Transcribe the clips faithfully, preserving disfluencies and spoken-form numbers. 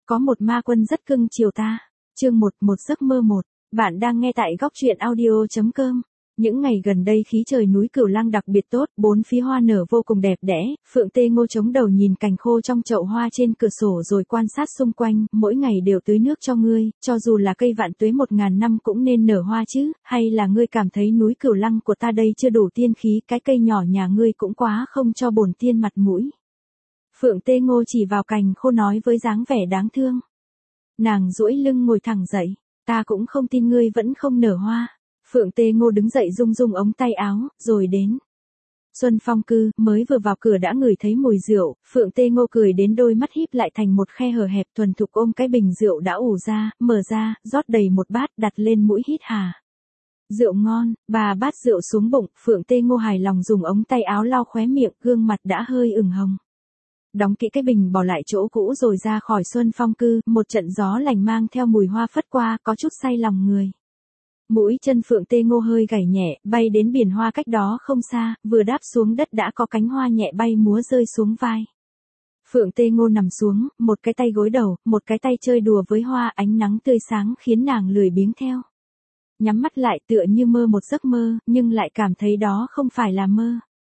Có một ma quân rất cưng chiều ta. Chương một, một giấc mơ một. Bạn đang nghe tại góc truyện audio chấm com. Những ngày gần đây khí trời núi Cửu Lăng đặc biệt tốt, bốn phía hoa nở vô cùng đẹp đẽ, Phượng Tê Ngô chống đầu nhìn cành khô trong chậu hoa trên cửa sổ rồi quan sát xung quanh, mỗi ngày đều tưới nước cho ngươi, cho dù là cây vạn tuế một ngàn năm cũng nên nở hoa chứ, hay là ngươi cảm thấy núi Cửu Lăng của ta đây chưa đủ tiên khí, cái cây nhỏ nhà ngươi cũng quá không cho bổn tiên mặt mũi. Phượng Tê Ngô chỉ vào cành khô nói với dáng vẻ đáng thương. Nàng duỗi lưng ngồi thẳng dậy, ta cũng không tin ngươi vẫn không nở hoa. Phượng Tê Ngô đứng dậy rung rung ống tay áo, rồi đến. Xuân Phong Cư, mới vừa vào cửa đã ngửi thấy mùi rượu, Phượng Tê Ngô cười đến đôi mắt híp lại thành một khe hở hẹp, thuần thục ôm cái bình rượu đã ủ ra, mở ra, rót đầy một bát đặt lên mũi hít hà. Rượu ngon, bà bát rượu xuống bụng, Phượng Tê Ngô hài lòng dùng ống tay áo lau khóe miệng, gương mặt đã hơi ửng hồng. Đóng kỹ cái bình bỏ lại chỗ cũ rồi ra khỏi Xuân Phong Cư, một trận gió lành mang theo mùi hoa phất qua, có chút say lòng người. Mũi chân Phượng Tê Ngô hơi gảy nhẹ, bay đến biển hoa cách đó không xa, vừa đáp xuống đất đã có cánh hoa nhẹ bay múa rơi xuống vai. Phượng Tê Ngô nằm xuống, một cái tay gối đầu, một cái tay chơi đùa với hoa, ánh nắng tươi sáng khiến nàng lười biếng theo. Nhắm mắt lại tựa như mơ một giấc mơ, nhưng lại cảm thấy đó không phải là mơ.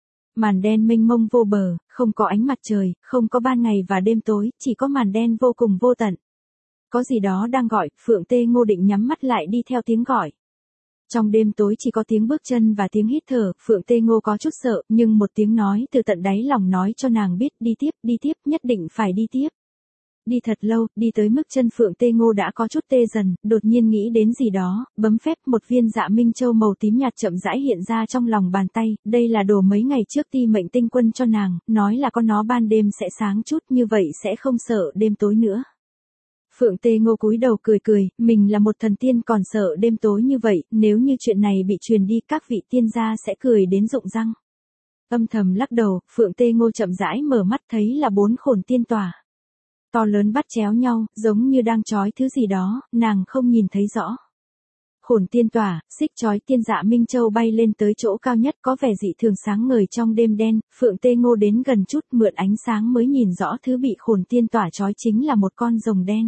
Màn đen mênh mông vô bờ, không có ánh mặt trời, không có ban ngày và đêm tối, chỉ có màn đen vô cùng vô tận. Có gì đó đang gọi, Phượng Tê Ngô định nhắm mắt lại đi theo tiếng gọi. Trong đêm tối chỉ có tiếng bước chân và tiếng hít thở, Phượng Tê Ngô có chút sợ, nhưng một tiếng nói từ tận đáy lòng nói cho nàng biết đi tiếp, đi tiếp, nhất định phải đi tiếp. Đi thật lâu, đi tới mức chân Phượng Tê Ngô đã có chút tê dần, đột nhiên nghĩ đến gì đó, bấm phép một viên dạ minh châu màu tím nhạt chậm rãi hiện ra trong lòng bàn tay, đây là đồ mấy ngày trước Ti Mệnh Tinh Quân cho nàng, nói là có nó ban đêm sẽ sáng chút như vậy sẽ không sợ đêm tối nữa. Phượng Tê Ngô cúi đầu cười cười, mình là một thần tiên còn sợ đêm tối như vậy, nếu như chuyện này bị truyền đi các vị tiên gia sẽ cười đến rụng răng. Âm thầm lắc đầu, Phượng Tê Ngô chậm rãi mở mắt thấy là bốn khổn tiên tỏa. To lớn bắt chéo nhau, giống như đang trói thứ gì đó, nàng không nhìn thấy rõ. Khổn tiên tỏa, xích trói tiên dạ Minh Châu bay lên tới chỗ cao nhất có vẻ dị thường sáng ngời trong đêm đen, Phượng Tê Ngô đến gần chút mượn ánh sáng mới nhìn rõ thứ bị khổn tiên tỏa trói chính là một con rồng đen.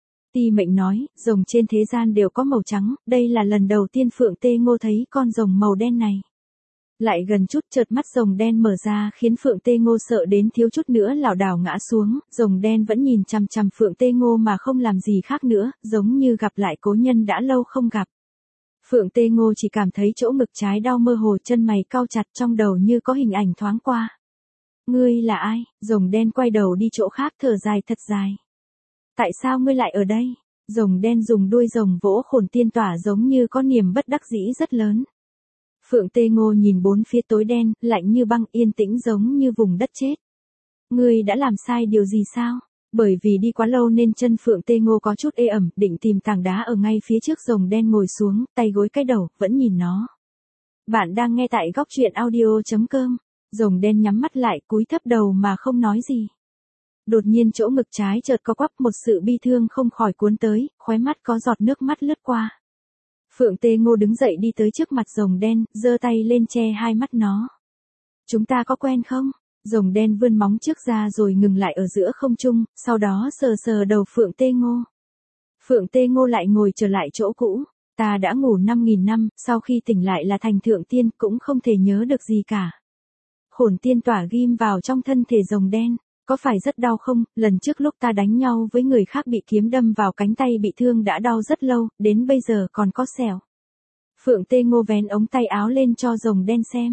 Ti Mệnh nói, rồng trên thế gian đều có màu trắng, đây là lần đầu tiên Phượng Tê Ngô thấy con rồng màu đen này. Lại gần chút chợt mắt rồng đen mở ra khiến Phượng Tê Ngô sợ đến thiếu chút nữa lảo đảo ngã xuống, rồng đen vẫn nhìn chằm chằm Phượng Tê Ngô mà không làm gì khác nữa, giống như gặp lại cố nhân đã lâu không gặp. Phượng Tê Ngô chỉ cảm thấy chỗ ngực trái đau mơ hồ, chân mày cau chặt, trong đầu như có hình ảnh thoáng qua. Ngươi là ai? Rồng đen quay đầu đi chỗ khác thở dài thật dài. Tại sao ngươi lại ở đây? Rồng đen dùng đuôi rồng vỗ khổn tiên tỏa giống như có niềm bất đắc dĩ rất lớn. Phượng Tê Ngô nhìn bốn phía tối đen, lạnh như băng, yên tĩnh giống như vùng đất chết. Ngươi đã làm sai điều gì sao? Bởi vì đi quá lâu nên chân Phượng Tê Ngô có chút ê ẩm, định tìm tảng đá ở ngay phía trước rồng đen ngồi xuống, tay gối cái đầu, vẫn nhìn nó. Bạn đang nghe tại góc truyện audio chấm com. Rồng đen nhắm mắt lại, cúi thấp đầu mà không nói gì. Đột nhiên chỗ ngực trái chợt co quắp, một sự bi thương không khỏi cuốn tới, khóe mắt có giọt nước mắt lướt qua. Phượng Tê Ngô đứng dậy đi tới trước mặt rồng đen, giơ tay lên che hai mắt nó. Chúng ta có quen không? Rồng đen vươn móng trước ra rồi ngừng lại ở giữa không trung, sau đó sờ sờ đầu Phượng Tê Ngô. Phượng Tê Ngô lại ngồi trở lại chỗ cũ. Ta đã ngủ năm nghìn năm, sau khi tỉnh lại là thành thượng tiên, cũng không thể nhớ được gì cả. Khổn tiên tỏa ghim vào trong thân thể rồng đen. Có phải rất đau không? Lần trước lúc ta đánh nhau với người khác bị kiếm đâm vào cánh tay bị thương đã đau rất lâu, đến bây giờ còn có sẹo. Phượng Tê Ngô vén ống tay áo lên cho rồng đen xem.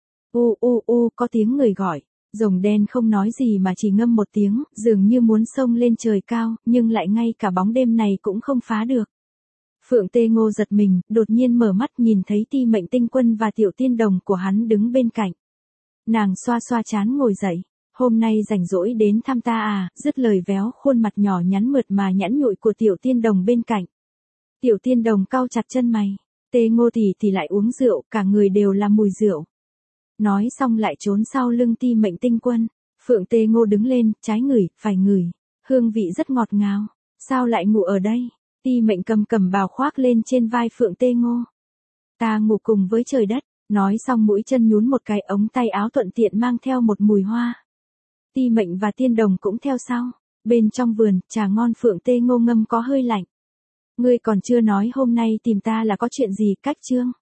U u u, có tiếng người gọi. Rồng đen không nói gì mà chỉ ngâm một tiếng, dường như muốn xông lên trời cao, nhưng lại ngay cả bóng đêm này cũng không phá được. Phượng Tê Ngô giật mình, đột nhiên mở mắt nhìn thấy Ti Mệnh Tinh Quân và tiểu tiên đồng của hắn đứng bên cạnh. Nàng xoa xoa trán ngồi dậy. Hôm nay rảnh rỗi đến thăm ta à, dứt lời véo khuôn mặt nhỏ nhắn mượt mà nhẵn nhụi của tiểu tiên đồng bên cạnh. Tiểu tiên đồng cau chặt chân mày. Tê Ngô tỷ thì lại uống rượu, cả người đều là mùi rượu. Nói xong lại trốn sau lưng Ti Mệnh Tinh Quân. Phượng Tê Ngô đứng lên, trái ngửi, phải ngửi. Hương vị rất ngọt ngào. Sao lại ngủ ở đây? Ti Mệnh cầm cầm bào khoác lên trên vai Phượng Tê Ngô. Ta ngủ cùng với trời đất. Nói xong mũi chân nhún một cái, ống tay áo thuận tiện mang theo một mùi hoa. Ti Mệnh và tiên đồng cũng theo sau. Bên trong vườn, trà ngon phượng tê ngô ngâm có hơi lạnh. Ngươi còn chưa nói hôm nay tìm ta là có chuyện gì, Cách Trương.